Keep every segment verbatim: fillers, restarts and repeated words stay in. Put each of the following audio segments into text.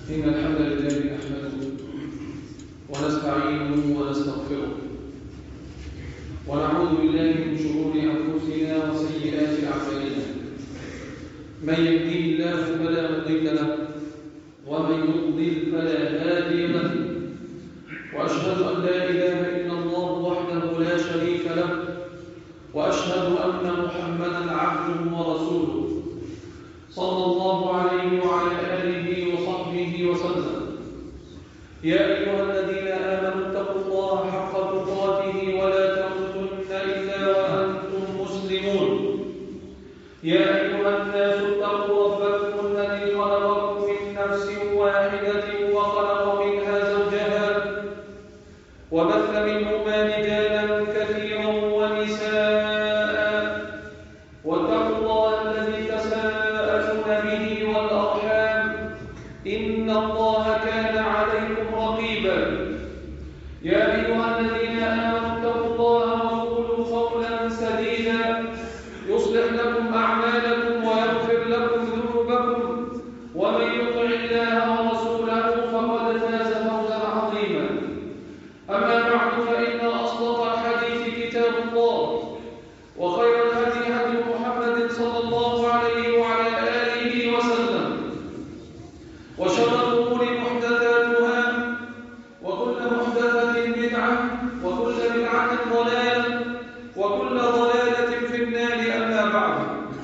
إن الحمد لله نحمده ونستعينه ونستغفره ونعوذ بالله من شرور أنفسنا وسيئات أعمالنا. من يهده الله فلا مضل له ومن يضلل فلا هادي له، وأشهد أن لا إله إلا الله وحده لا شريك له، وأشهد أن محمدا عبده ورسوله صلى الله عليه وعلى آله وصحبه وسلم. يا أيها الذين آمنوا اتقوا الله حق تقاته ولا تموتن إلا وأنتم مسلمون. يا أيها الناس اتقوا ربكم الذي خلقكم من نفس واحدة وخلق منها زوجها وبث منهما رجالا كثيرا ونساء، واتقوا الله الذي تساءلون به والأرحام إن الله كان عليكم رقيبا. يا أيها الذين آمنوا اتقوا الله وقولوا قولا سديدا يصلح لكم أعمالكم ويغفر لكم ذنوبكم، ومن يطع الله ورسوله فقد فاز فوزا عظيما. أما بعد، فإن أصدق الحديث كتاب الله، وخير الهدي هدي محمد صلى الله عليه وعلى آله وسلم، وشر الأمور محدثاتها، وكل محدثة بدعة، وكل بدعة ضلالة، وكل ضلالة في النار. أما بعد،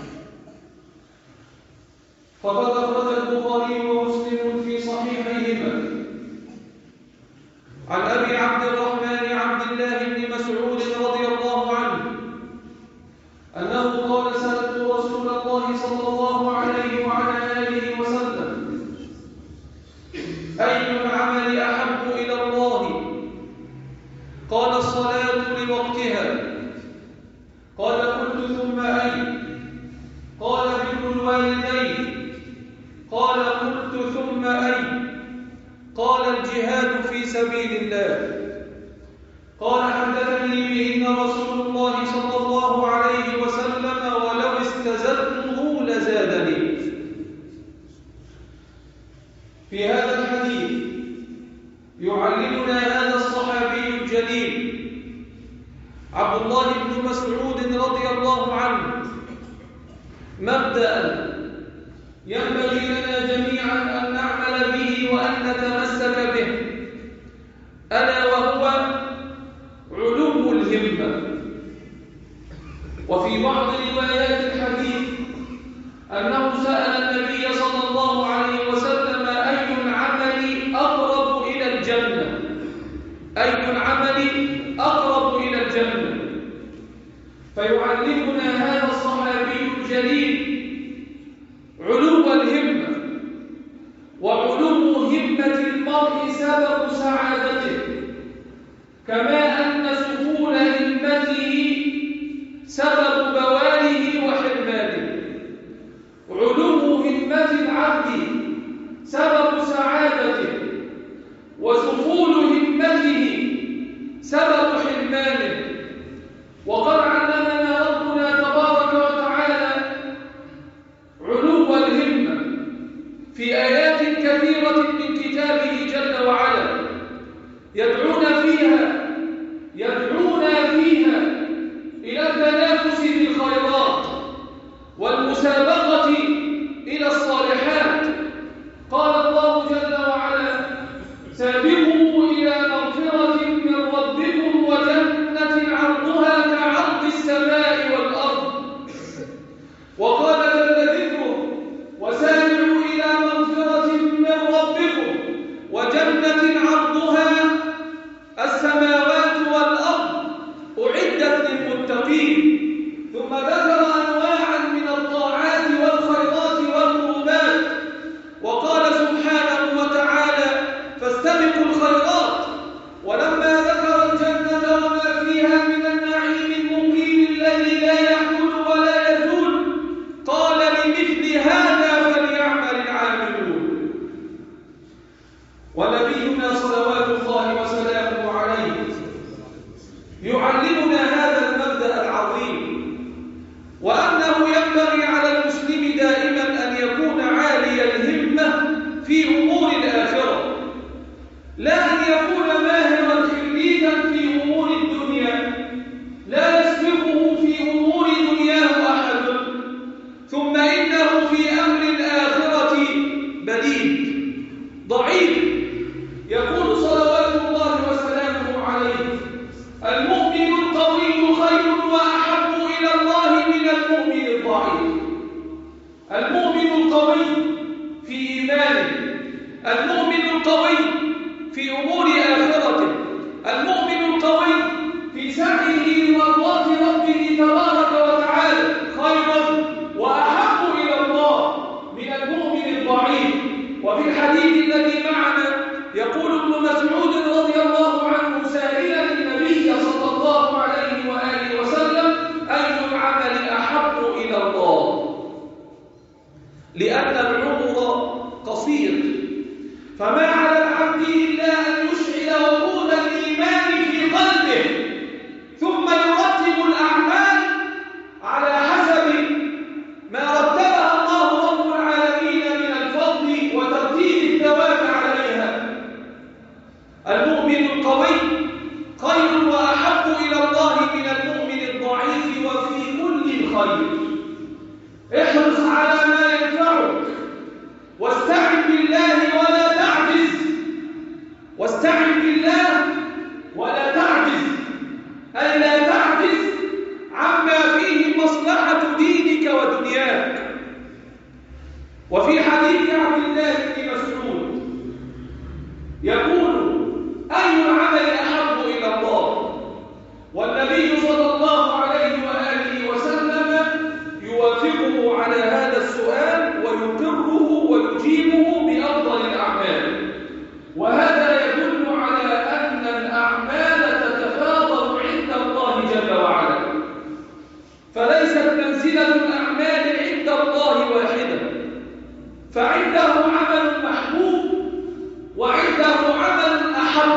فقد أخرج البخاري ومسلم في صحيحيهما عن أبي عبد الرحمن عبد الله بن مسعود رضي الله عنه أنه قال: سألت رسول الله صلى الله عليه وعلى آله وسلم: أي العمل أحب إلى الله؟ قال: الصلاة لوقتها. قال: قلت: ثم أي؟ قال: بر الوالدين. قال: قلت: ثم أي؟ قال: الجهاد في سبيل الله. قال: حدثني بهن رسول الله صلى الله عليه وسلم، ولو استزدته لزادني. في هذا الحديث يعلمنا هذا الصحابي الجليل عبد الله بن مسعود رضي الله عنه مبدأ ينبغي لنا جميعا أن نعمل به وأن نتمسك به، ألا وهو علو الهمة. وفي بعض روايات الحديث أنه سأل النبي صلى الله عليه وسلم: أي العمل أقرب إلى الجنة؟ أي العمل أقرب إلى الجنة؟ فيعلمنا هذا الصحابي الجليل علو الهمة، وعلو همة المرء سبب سعادته، كما أن سهول همته سبب بواله وحرمانه. علو همة العبد سبب سعادته، وسهول همته سبب حرمانه. وقد علمنا ربنا تبارك وتعالى علو الهمة في آيات كثيرة من كتابه جل وعلا، يدعونا فيها يدعونا فيها إلى التنافس في الخيرات والمسابقة إلى الصالحات. قال الله جل وعلا: سابقوا إلى مغفرة من ربكم وجنة عرضها كعرض السماء والأرض. وقال جل ذكره: وسارعوا إلى مغفرة من ربكم وجنة عرضها السماوات والأرض أعدت للمتقين. ثم ذكر أنواعا من الطاعات والخيرات والقربات، وقال سبحانه وتعالى: فاستبقوا الخيرات. ولما ذكر الجنة وما فيها من النعيم المقيم الذي لا يحول ولا يزول، قال: لمثل هذا فليعمل العاملون. ونبينا صلوات الله وسلامه عليه يعلمنا هذا المبدأ العظيم، وأنه ينبغي على المسلم دائما أن يكون عالي الهمة في أمور الآخرة. أن يكون ماهرا خريجا في أمور الدنيا لا يسبقه في أمور دنياه أحد، ثم إنه في أمر الآخرة بليد ضعيف. يقول صلوات الله وسلامه عليه: المؤمن القوي خير وأحب إلى الله من المؤمن الضعيف. المؤمن القوي في إيمانه، المؤمن القوي في أمور آخرته، المؤمن القوي في سعيه لمرضات ربه تبارك وتعالى خير وأحب إلى الله من المؤمن الضعيف. وفي الحديث الذي معنا يقول ابن مسعود رضي الله عنه سائلا النبي صلى الله عليه وآله وسلم: أي العمل أحب إلى الله؟ لأن العمر قصير، فما على العبد إلا أن يشعل وقود الإيمان في قلبه، ثم يرتب الأعمال على حسب ما رتبها الله رب العالمين من الفضل وترتيب الثواب عليها. المؤمن القوي خير وأحب إلى الله من المؤمن الضعيف وفي كل خير. احرص على ما ينفعك، واستعن بالله ولا تعجز، واستعن بالله ولا تعجز، أي لا تعجز عما فيه مصلحة دينك ودنياك. وفي حديث عبد الله بن مسعود يقول: أي العمل أحب إلى الله؟ والنبي صلى الله عليه وآله وسلم يوافقه على هذا السؤال ويقره ويجيبه بأفضل الأعمال. وهذا يدل على أن الأعمال تتفاضل عند الله جل وعلا، فليست منزلة الأعمال عند الله واحدة، فعنده عمل محبوب وعنده عمل أحب.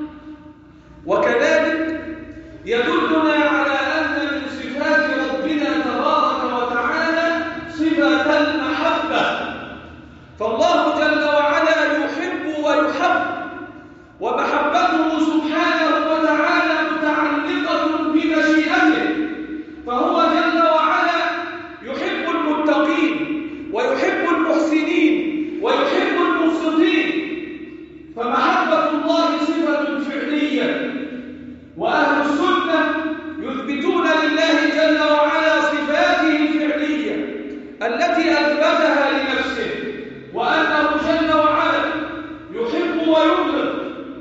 وكذلك يدلنا على أن من صفات ربنا تبارك وتعالى صفة المحبة، فالله جل وعلا يحب ويحب، ومحبته سبحانه وتعالى متعلقة بمشيئته، فهو جل وعلا يحب المتقين ويحب المحسنين ويحب المقسطين. فمحبة الله صفة فعلية، وأهل السنة يثبتون لله جل وعلا صفاته الفعلية التي أثبتها لنفسه، وأنه جل وعلا يحب ويبغض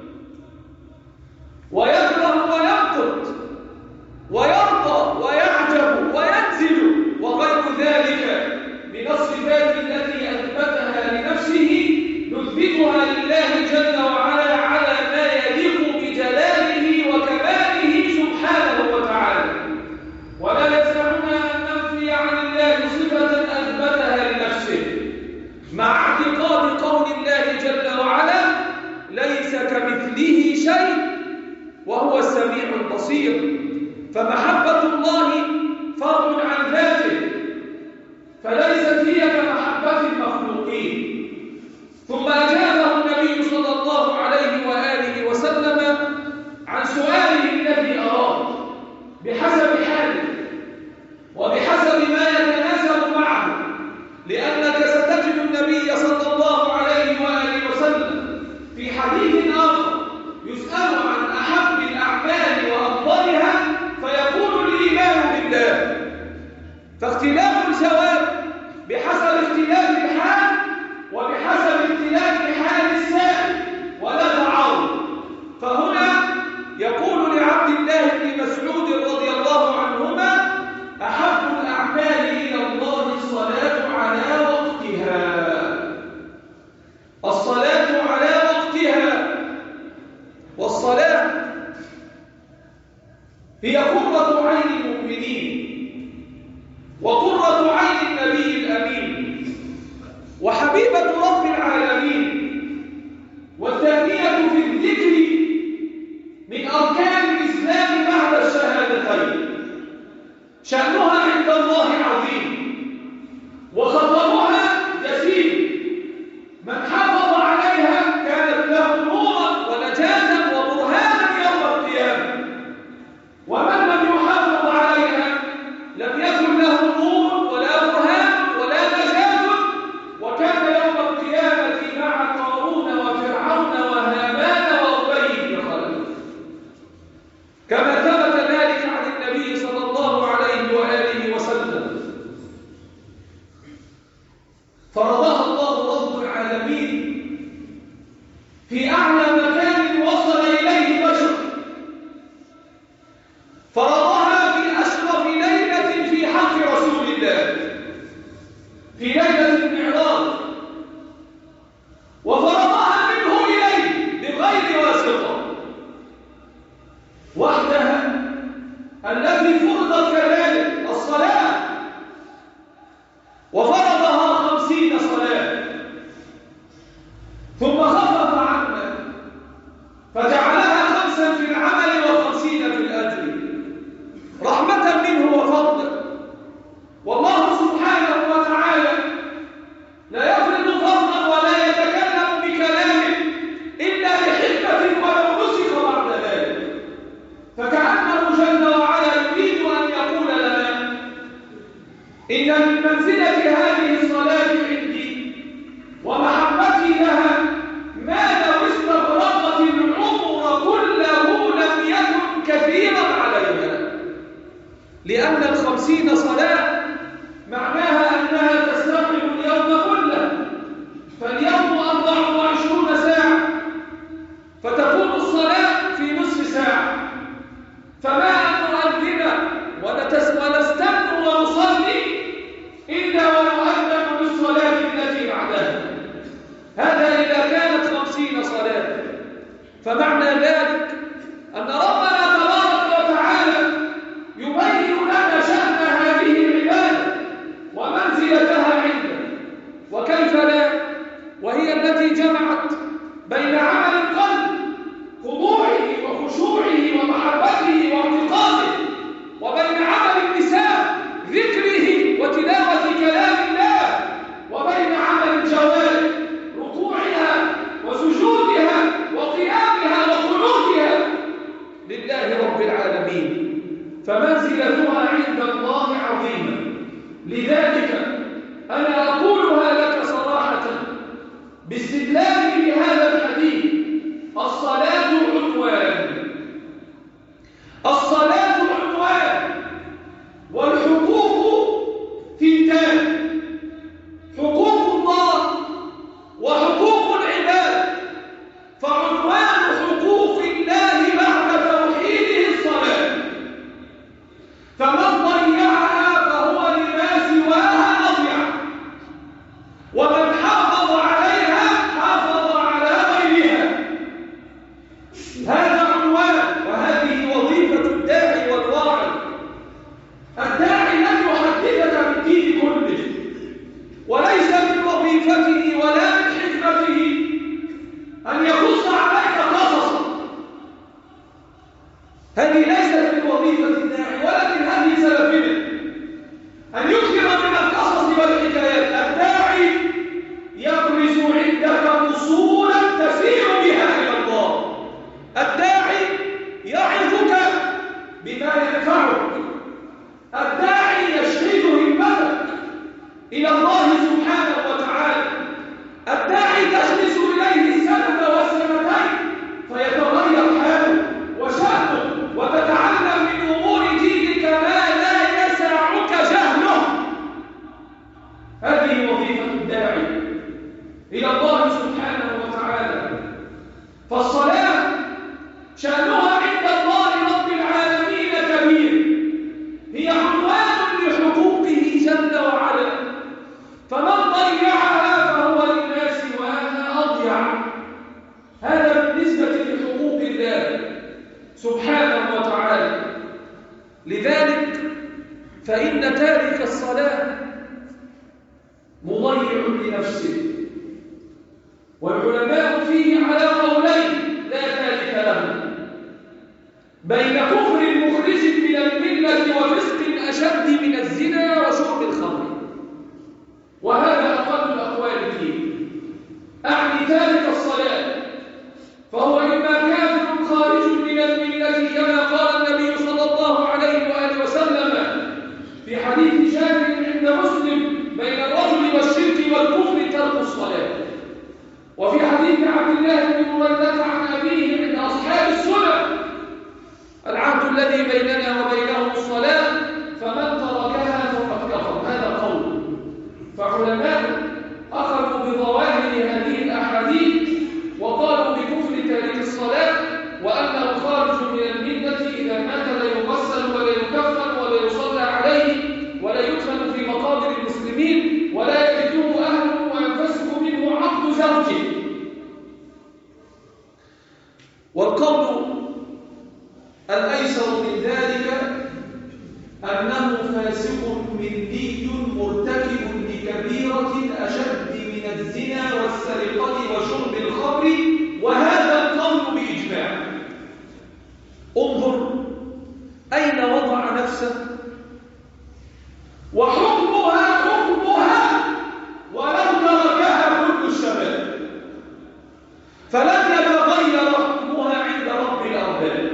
ويكره ويبغض ويرضى ويعجب وينزل وغير ذلك من الصفات التي أثبتها لنفسه نثبتها لله جل وعلا على ما يليق بجلاله وكماله سبحانه وتعالى. ولا يسعنا أن ننفي عن الله صفة أثبتها لنفسه، مع اعتقاد قول الله جل وعلا: ليس كمثله شيء وهو السميع البصير. فمحبة الله فرع عن ذاته، فليست هي كمحبة المخلوقين. ثم أجابه النبي صلى الله عليه وآله وسلم عن سؤاله الذي أراد بحسب حاله وبحسب ما يتناسب معه، لأنك ستجد النبي صلى الله عليه وآله وسلم في حديث آخر يسأل عن أحب الأعمال وأفضلها فيقول الإيمان بالله. أعلى مكان وصل إليه بشر، فرضها في أشرف ليلة في حق رسول الله، في ليلة المعراج، وفرضها منه إليه بغير واسطة وحدها. التي فرضت كذلك الصلاة، وفرضها خمسين صلاة، ثم خفف عنا فجعلها خمسا في العمل وخمسين في الأجر رحمة منه وفضلا. والله سبحانه وتعالى لا يفرض فضلا ولا يتكلم بكلام إلا لحكمة ولو نسخ بعد ذلك، فكأنه جل وعلا يريد أن يقول لنا إن من منزلة هذه الصلاة عندي ومحبتي لها ما لو استغرقت العمر كله لم يكن كثيرا عليها، لأن الخمسين صلاة معناها أنها تستغرق اليوم كله، فاليوم أربع وعشرون ساعة، فتكون الصلاة في نصف ساعة، فما أن نؤذن ونستن ونصلي إلا ونؤذن بالصلاة التي بعدها. هذا إذا كانت خمسين صلاة. فمعنى ذلك أن ربنا تبارك وتعالى يبين لنا شأن هذه العبادة ومنزلتها عنده، وكيف لا، وهي التي جمعت بين عمل القلب خضوعه وخشوعه ومحبته واعتقاده، وبين عمل اللسان ذكره وتلاوة كلام الله، وبين عمل الجوارح ركوعها وسجودها وقيامها وقنوتها لله رب العالمين. فمنزلتها عند الله عظيمة. لذلك أنا أقولها لك صراحة باستدلال بهذا الحديث: الصلاة عنوان، الصلاة عنوان، والحقوق ثنتان: حقوق الله وحقوق العباد. فعنوان حقوق الله بعد توحيده الصلاة، فمن ضيعها فهو لما سواها أضيع، ومن حافظ عليها حافظ على غيرها. هذا عنوان، وهذه وظيفة الداعي والواعظ. الداعي لن يحدثك بالدين كله، وليس من وظيفته ولا من حكمته أن يقص عليك قصصا. هذه ليست من وظيفة الداعي ولا من هذه سلفنا أن يكثر من القصص والحكايات. الداعي يبرز عندك أصولا تسير بها إلى الله. الداعي يعظك بما ينفعك. الداعي يشحذ همتك إلى الله سبحانه وتعالى. الداعي تجلس إليه السنة والسنتين فيتغير حاله وشأنه، وتتعلم من أمور دينك ما لا يسعك جهله. هذه وظيفة الداعي إلى الله سبحانه وتعالى. والقول الأيسر من ذلك أنه فاسق مني مرتكب لكبيرة أشد من الزنا والسرقة وشرب الخمر، وهذا القول بإجماع. انظر أين وضع نفسه، وحكمها حكمها ولو تركها كل الشباب، فلن يتغير حكمها عند رب الأرباب.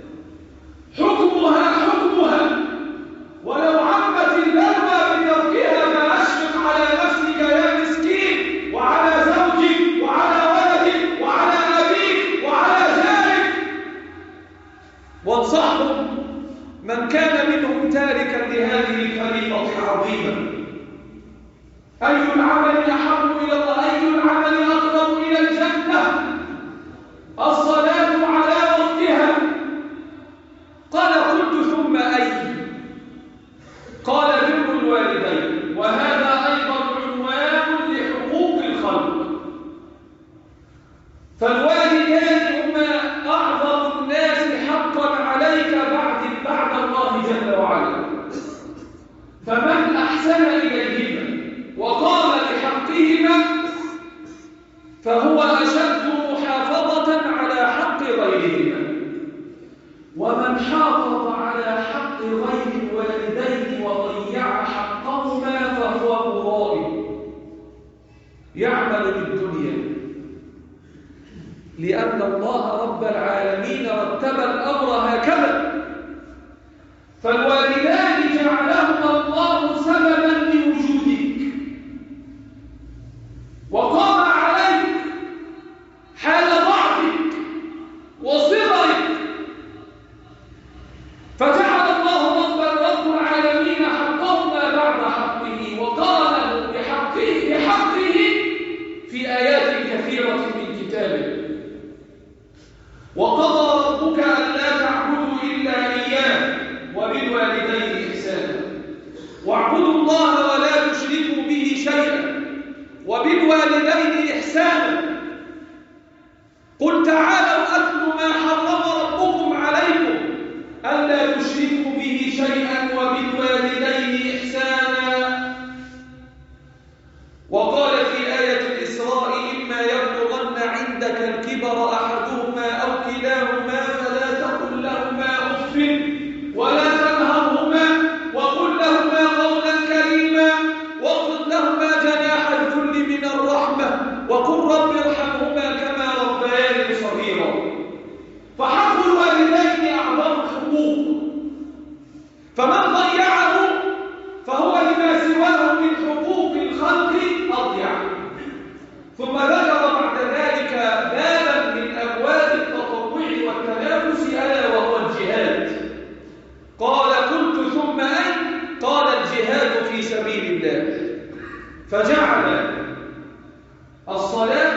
حكمها حكمها ولو عمت البلوى بتركها، فأشفق على نفسك يا مسكين، وعلى زوجك، وعلى ولدك، وعلى أبيك، وعلى جارك، وانصحهم من كان منهم تاركا لهذه الفريضة العظيمة. أي العمل أحب إلى الله؟ أي العمل أقرب إلى الجنة؟ الصلاة على وقتها. قال قلت ثم أي؟ قال بر الوالدين، وهذا أيضا عنوان لحقوق الخلق. فالوالدان هما أعظم الناس حقا عليك بعد بعد الله جل وعلا، فمن أحسن إليهما وقام بحقهما فهو أشد محافظة على حق غيرهما، ومن حافظ على حق غير الوالدين وضيع حقهما فهو مرائي يعمل بالدنيا، لأن الله رب العالمين رتب الأمر هكذا. فالوالدان جعلهما الله سببا لوجودك، وقام عليك حال ضعفك وصغرك، فجعل الله رب رب العالمين حقهما بعد حقه، وقارنه بحقه بحقه في آيات كثيرة من كتابه. وقضى ربك ألا تعبدوا إلا إياه وبالوالدين إحسانا، واعبدوا الله ولا تشركوا به شيئا وبالوالدين إحسانا. قل تعالوا أتل ما حرم ربكم عليكم ألا تشركوا به شيئا وبالوالدين إحسانا. وقال في آية الإسراء إما يبلغن عندك الكبر أحدهما أو كلاهما فلا تقل لهما أف ولا تنهرهما وقل لهما قولا كريما واخفض لهما جناح الذل من الرحمة وقل رب ارحمهما كما ربياني صغيرا. فحق الوالدين أعظم الحقوق، فمن ضيعه فهو لما سواه من حقوق الخلق أضيع. ثم ذكر بعد ذلك بابا من أبواب التطوع والتنافس ألا وهو الجهاد. قال قلت ثم أي؟ قال الجهاد في سبيل الله، فجعل الصلاة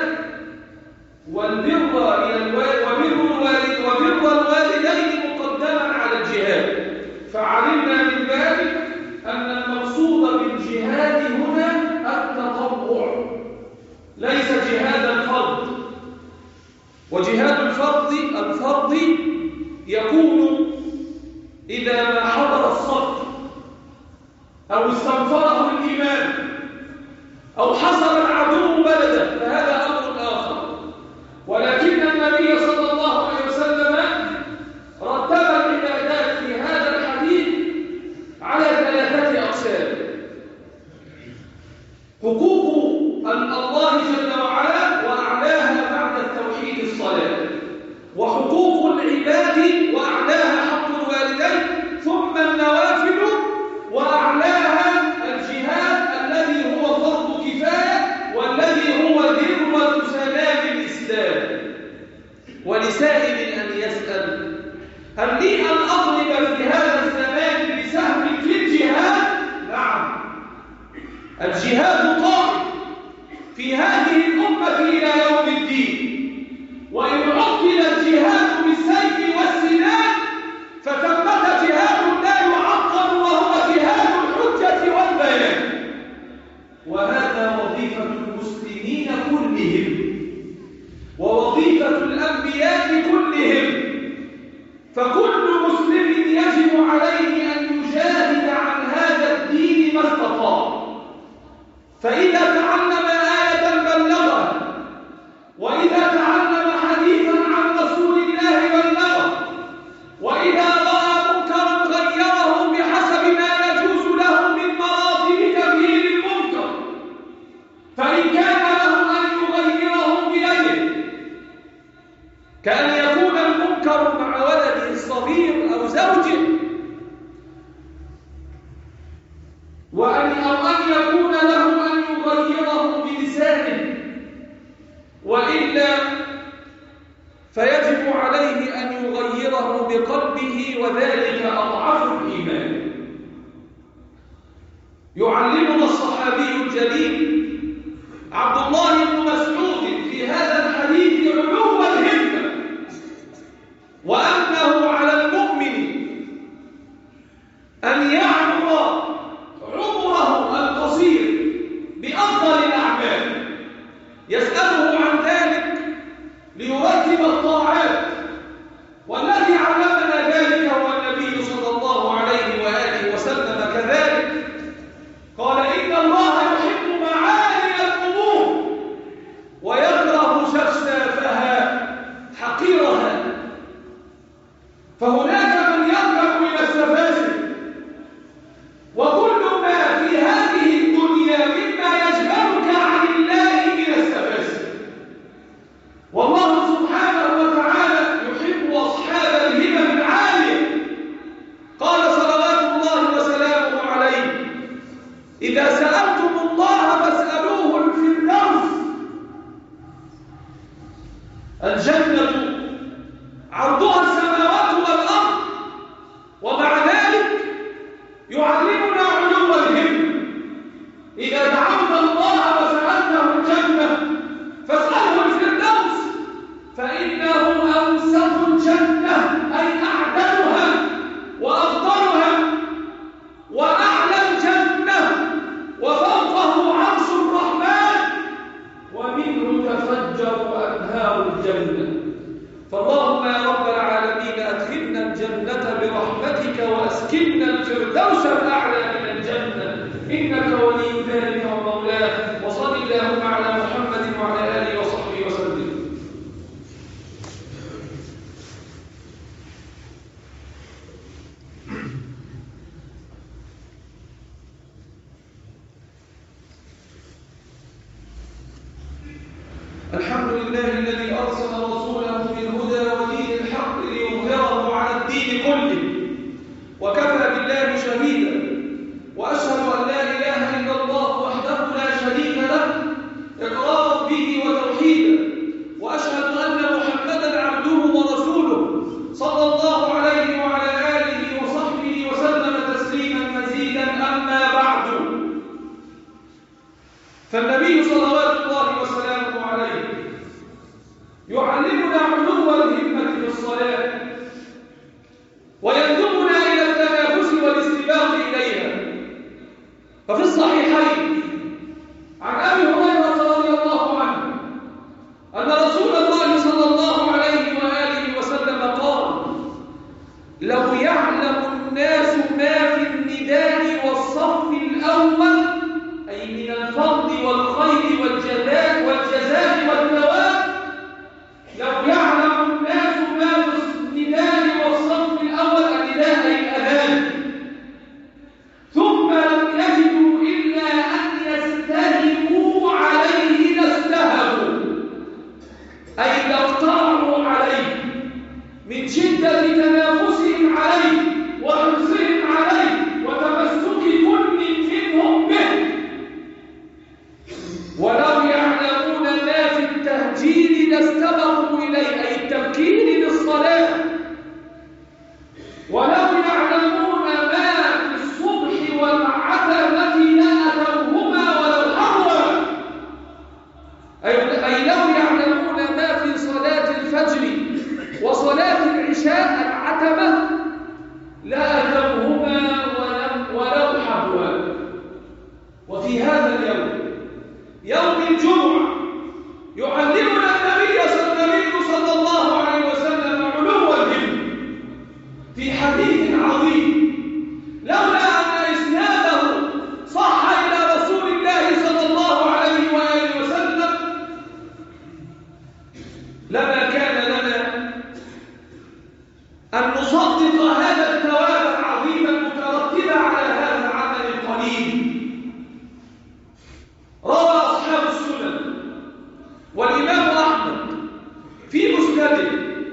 والبر إلى الوالد وبر الوالدين مقدما على الجهاد. فعلمنا من ذلك أن المقصود بالجهاد هنا التطوع ليس جهاد الفرض. وجهاد الفرض الفرض يكون إذا ما حضر الصف أو استنفره الإمام أو حصر العدو بلدا، فهذا أمر آخر. ولكن النبي صلى الله عليه وسلم رتب العبادات في هذا الحديث على ثلاثة أقسام: حقوق الله جل وعلا وأعلاها بعد التوحيد الصلاة، وحقوق العباد وأعلاها حق الوالدين، ثم النوافل وأعلاها الجهاد الذي هو فرض كفاية والذي هو ذروة سلام الإسلام. ولسائل أن يسأل: هل لي أن أضرب في هذا الزمان بسهم في الجهاد؟ نعم، الجهاد قائم في هذه الأمة إلى يوم الدين، وإن عطل الجهاد بالسيف والسنان فثمة جهاد لا يعطل وهو جهاد الحجة والبيان. وهذا وظيفة المسلمين كلهم ووظيفة الأنبياء كلهم كأن يكون المنكر مع ولده الصغير أو زوجه، وأن أو أن يكون له أن يغيره بلسانه، وإلا فيجب عليه أن يغيره بقلبه، وذلك أضعف الإيمان. يعلمنا الصحابي الجليل عبد الله بن مسعود في هذا الحديث علو الهمة، وأنه على المؤمن أن يعمر عمره القصير بأفضل الأعمال، يسأله عن ذلك ليرتب الطاعات، والذي علمنا ذلك هو النبي صلى الله عليه وآله وسلم كذلك. قال إن الله يحب معالي الأمور ويكره سفسافها حقيرها، فهناك من يركب إلى السفاسف، وكل ما في هذه الدنيا مما يجهلك عن الله من السفاسف. والله سبحانه وتعالى يحب أصحاب الهمم العالية. قال صلوات الله وسلامه عليه: إذا سألتم الله فاسألوه الفردوس. الجنة عرضها السماوات والأرض، ومع ذلك يعلمنا علو الهمة. إذا دعوت الله وسألته الجنة فاسأله الفردوس، فإنه أوسط الجنة، أي أعدلها وأفضلها وأعلى الجنة، وفوقه عرش الرحمن، ومنه تفجر أنهار الجنة. فاللهم يا رب العالمين أدخلنا الجنة برحمتك، وأسكننا الفردوس الأعلى من الجنة، إنك ولي ذلك ومولاه. وصل اللهم على محمد وعلى آله وصحبه وسلم. الحمد لله الذي أرسل رسوله بالهدى ودين الحق ليظهره على الدين كله، وكفى بالله شهيدا، وأشهد أن لا إله إلا الله وحده لا شريك له إقرارا به وتوحيدا، وأشهد أن محمدا عبده ورسوله صلى الله عليه وعلى آله وصحبه وسلم تسليما مزيدا. أما بعد، فالنبي صلوات الله وسلامه عليه يعلمنا علو الهمة في الصلاة، ويندبنا إلى التنافس والاستباق إليها. ففي الصحيحين عن أبي هريرة رضي الله عنه أن رسول الله صلى الله عليه وآله وسلم قال: لو يعلم الناس ما في النداء والصف الأول، أي من الفضل والخير والجزاء والجزاء والثواب، لو يعلم الناس ما في النداء والصف الأول، النداء أي الأذان، ثم لم يجدوا إلا أن يستهموا عليه لاستهموا، أي لاقترعوا عليه من شدة تنافسهم عليه وحرصهم عليه وتمسك كل منهم به. ولو يعلمون ما في التهجير لاستبقوا إليه، أي التبكير للصلاة. ولو يعلمون ما في الصبح والعتمة لأتوهما ولو حروا، أي لو يعلمون ما في صلاة الفجر وصلاة العشاء العتمة لأتوهما ولو حروا. وفي هذا اليوم، يوم الجمعة، يعلمنا النبي صلى الله عليه وسلم علو الهمة في حديث عظيم، لولا أن إسناده صح إلى رسول الله صلى الله عليه وآله وسلم لما كان لنا أن نصدق هذا الثواب العظيم المترتب على هذا العمل القليل. روى أصحاب السنن والإمام أحمد في مسنده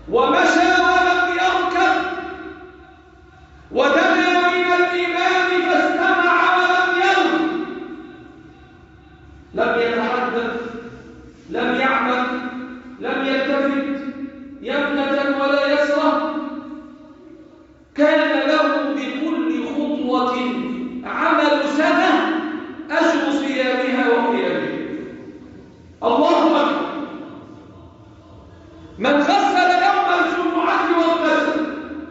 ومشى ولم يركب ودنا من الإمام فاستمع ولم يلغ، لم يتحدث، لم يعمل، لم يلتفت يمنة ولا يسرى، كان له بكل خطوة عمل سنة أجر صيامها وقيامها. الله أكبر. من غسل يوم الجمعة واغتسل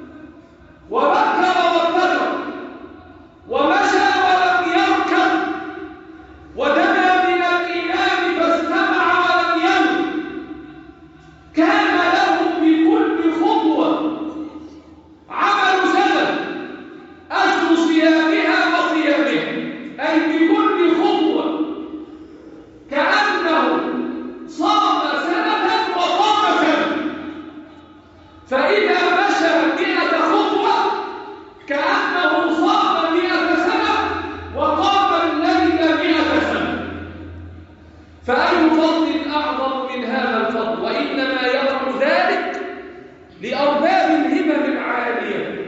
وبكر وابتكر ومشى ولم يركب ودنا من الإمام فاستمع ولم يلغ، كان له بكل خطوة عمل سنة أجر صيامها وقيامها، أي بكل خطوة كأنه صام سنة وقام سنة. فإذا مشى مئة خطوة كأنه صام مئة سنة وقام الليل مئة سنة. فأي فضل أعظم من هذا الفضل؟ وإنما يقع ذلك لأرباب الهمم العالية.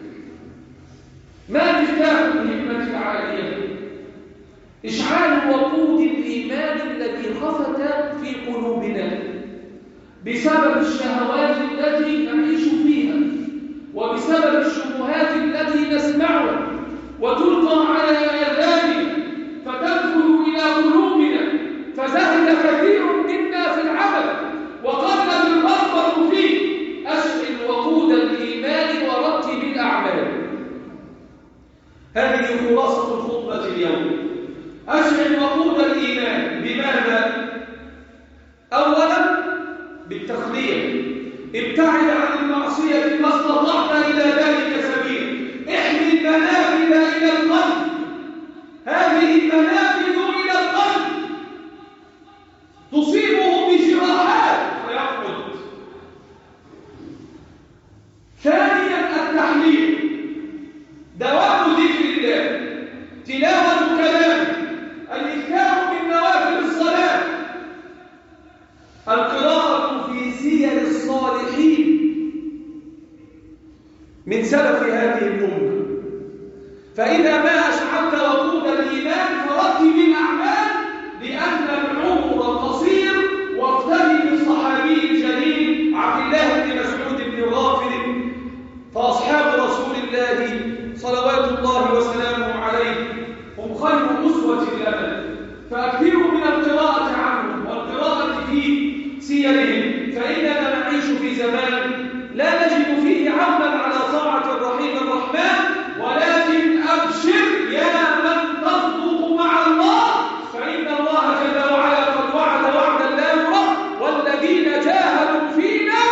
ما مفتاح الهمة العالية؟ إشعال وقود الإيمان الذي خفت في قلوبنا بسبب الشهوات التي نعيش فيها وبسبب الشبهات التي نسمعها وتلقى على آذاننا فتدخل إلى قلوبنا، فزهد كثير منا في العمل وقلت الرغبة فيه. أشعل وقود الإيمان ورتب الأعمال. هذه خلاصة الخطبة اليوم. أشعل وقود الإيمان بماذا؟ أولا بالتخلية. ابتعد عن المعصية ما استطعت إلى ذلك سبيل. احمي المنافذ إلى القلب، هذه المنافذ إلى القلب تصيبه بجراحات فيقعد. ثانيا التحليل، دوام ذكر الله، تلاوة كلامه، الإكثار من نوافل الصلاة، القراءة في سير الصالحين من سلف هذه الأمة. فإذا ما أشعلت وقود الإيمان فرتب الأعمال، لأن العمر قصير. واقتدي بالصحابي الجليل عبد الله بن مسعود بن غافل، فأصحاب رسول الله صلوات الله وسلامه عليه هم خير أسوة لنا، فأكثروا من القراءة عنهم والقراءة في سيرهم. فإننا نعيش في زمان لا نجد فيه عونا على طاعة الرحيم الرحمن، ولكن أبشر يا من تصدق مع الله، فإن الله جل وعلا قد وعد وعدا لا يرد، والذين جاهدوا فينا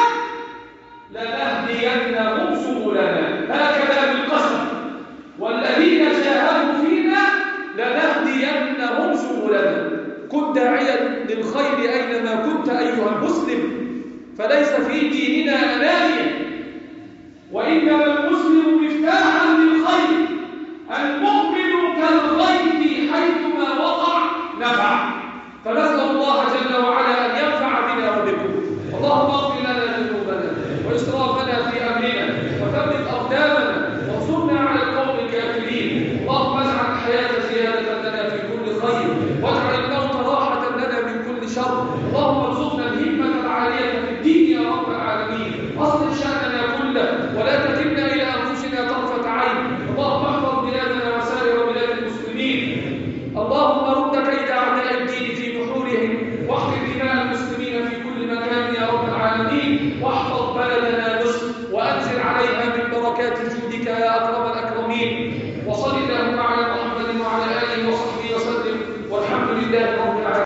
لنهدينهم سبلنا. هكذا بالقسم، والذين جاهدوا فينا لنهدينهم سبلنا. كن داعيا للخير أينما كنت أيها المسلم، فليس في ديننا أنانية، وإنما المسلم مفتاحا للخير. المؤمن كالغيث حيثما وقع نفع. فنسأل الله جل وعلا أن ينفع بنا وبكم. اللهم اغفر لنا ذنوبنا وإسرافنا في أمرنا وثبت أقدامنا وانصرنا على القوم الكافرين. اللهم اجعل الحياة زيادة لنا في كل خير، واجعل الموت راحة لنا من كل شر. اللهم ارزقنا الهمة العالية في الدين يا رب العالمين. أصلح شأننا كله ولا تكلنا إلى أنفسنا طرفة عين. اللهم احفظ بلادنا وسائر بلاد المسلمين. اللهم رد كيد أعداء الدين في نحورهم، واحفظ دماء المسلمين في كل مكان يا رب العالمين. واحفظ بلدنا مصر وأنزل عليها من بركات جودك يا أكرم الأكرمين. وصل اللهم على محمد وعلى آله وصحبه وسلم، والحمد لله رب